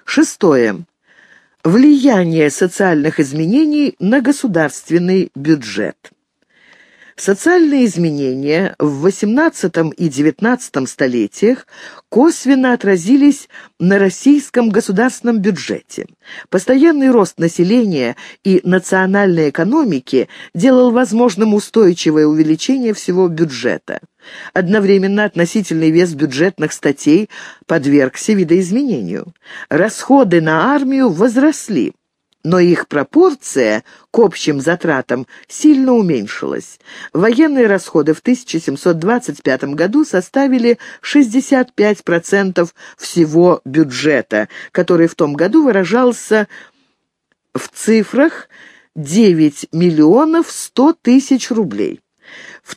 Шестое. Влияние социальных изменений на государственный бюджет. Социальные изменения в XVIII и XIX столетиях косвенно отразились на российском государственном бюджете. Постоянный рост населения и национальной экономики делал возможным устойчивое увеличение всего бюджета. Одновременно относительный вес бюджетных статей подвергся видоизменению. Расходы на армию возросли, но их пропорция к общим затратам сильно уменьшилась. Военные расходы в 1725 году составили 65% всего бюджета, который в том году выражался в цифрах 9 миллионов 100 тысяч рублей. В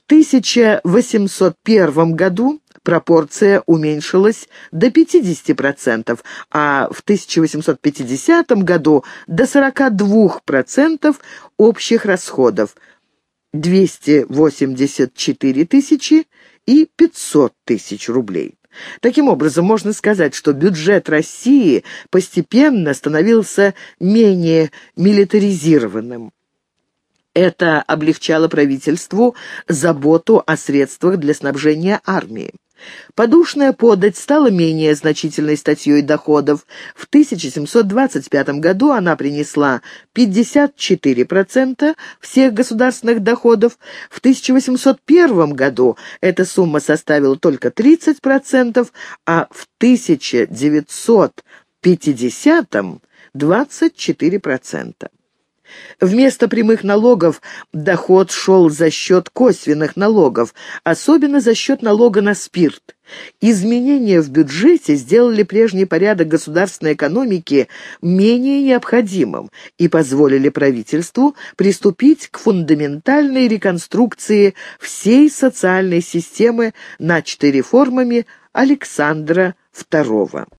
1801 году пропорция уменьшилась до 50%, а в 1850 году до 42% общих расходов – 284 тысячи и 500 тысяч рублей. Таким образом, можно сказать, что бюджет России постепенно становился менее милитаризированным. Это облегчало правительству заботу о средствах для снабжения армии. Подушная подать стала менее значительной статьей доходов. В 1725 году она принесла 54% всех государственных доходов. В 1801 году эта сумма составила только 30%, а в 1950 – 24%. Вместо прямых налогов доход шел за счет косвенных налогов, особенно за счет налога на спирт. Изменения в бюджете сделали прежний порядок государственной экономики менее необходимым и позволили правительству приступить к фундаментальной реконструкции всей социальной системы, начатой реформами Александра II.